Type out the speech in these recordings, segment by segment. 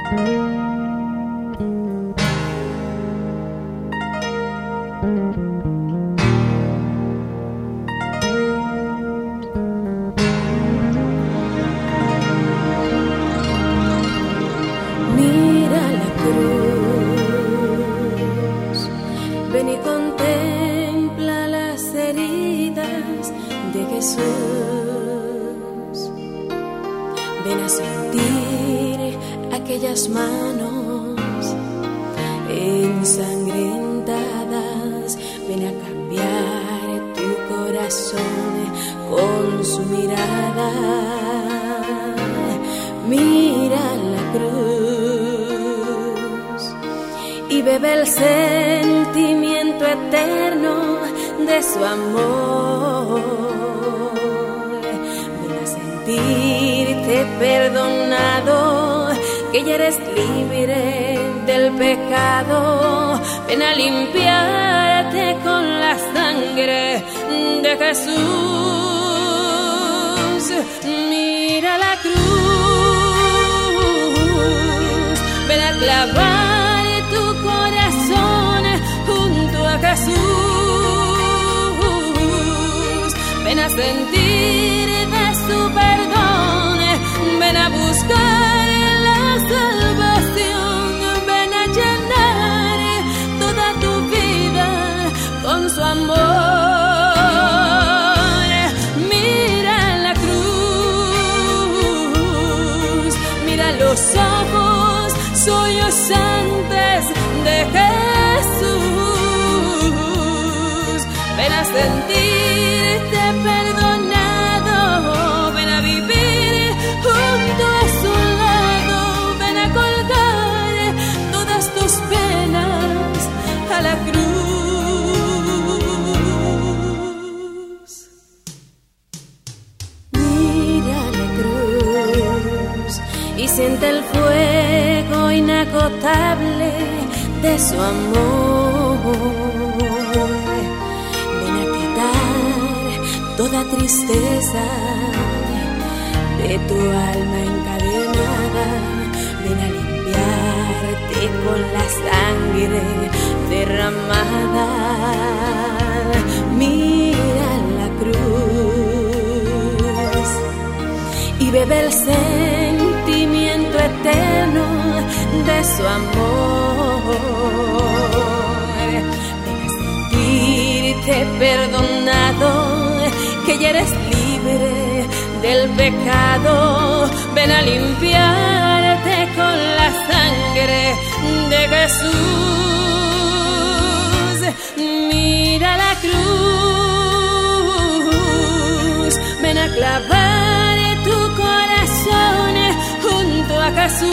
Ven y contempla las heridas de Jesús. Ven a sentir aquellas manos ensangrentadas. Ven a cambiar tu corazón con su mirada. Mira la cruz y bebe el sentimiento eterno de su amor. Ven a sentirte perdonado, que ya eres libre del pecado. Ven a limpiarte con la sangre de Jesús. Mira la cruz, ven a clavar tu corazón junto a Jesús. Ven a sentir de su perdón, ven a buscar la salvación, ven a llenar toda tu vida con su amor. Mira la cruz, mira los ojos sollozantes de Jesús. Ven a sentirte perdonado, ven a vivir junto a su lado, ven a colgar todas tus penas a la cruz. Mira la cruz y siente el fuego inagotable de su amor. Ven a quitar toda tristeza de tu alma encadenada. Ven a limpiarte con la sangre derramada. Mira la cruz y bebe el sentimiento eterno de su amor. Ven a sentirte perdonado, que ya eres libre del pecado. Ven a limpiarte con la sangre de Jesús. Mira la cruz, ven a clavar tu corazón junto a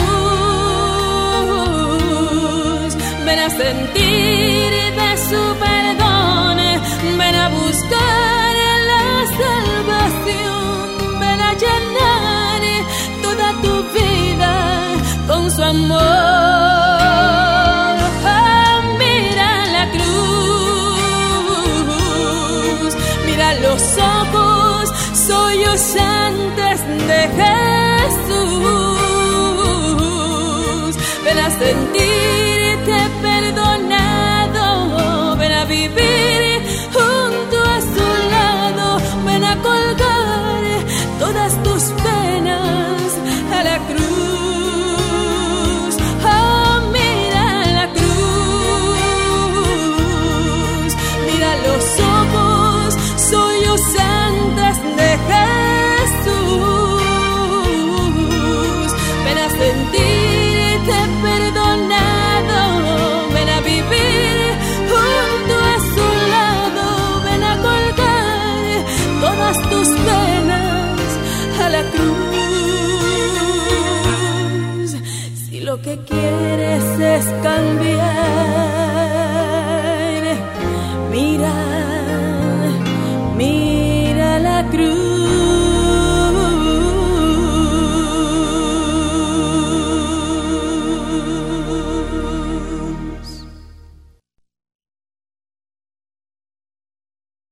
Jesús. Ven a sentir de su perdón, ven a buscar la salvación, ven a llenar toda tu vida con su amor. Oh, mira la cruz, mira los ojos sollozantes de Jesús. Ven a sentirte perdonado, ven a vivir junto a su lado, ven a colgar todas tus penas a la cruz. Oh, mira la cruz, mira los ojos sollozantes de Jesús. Ven a sentirte perdonado, ven a vivir junto a su lado, ven a colgar todas tus penas a la cruz. Si lo que quieres es cambiar, mira, mira la cruz.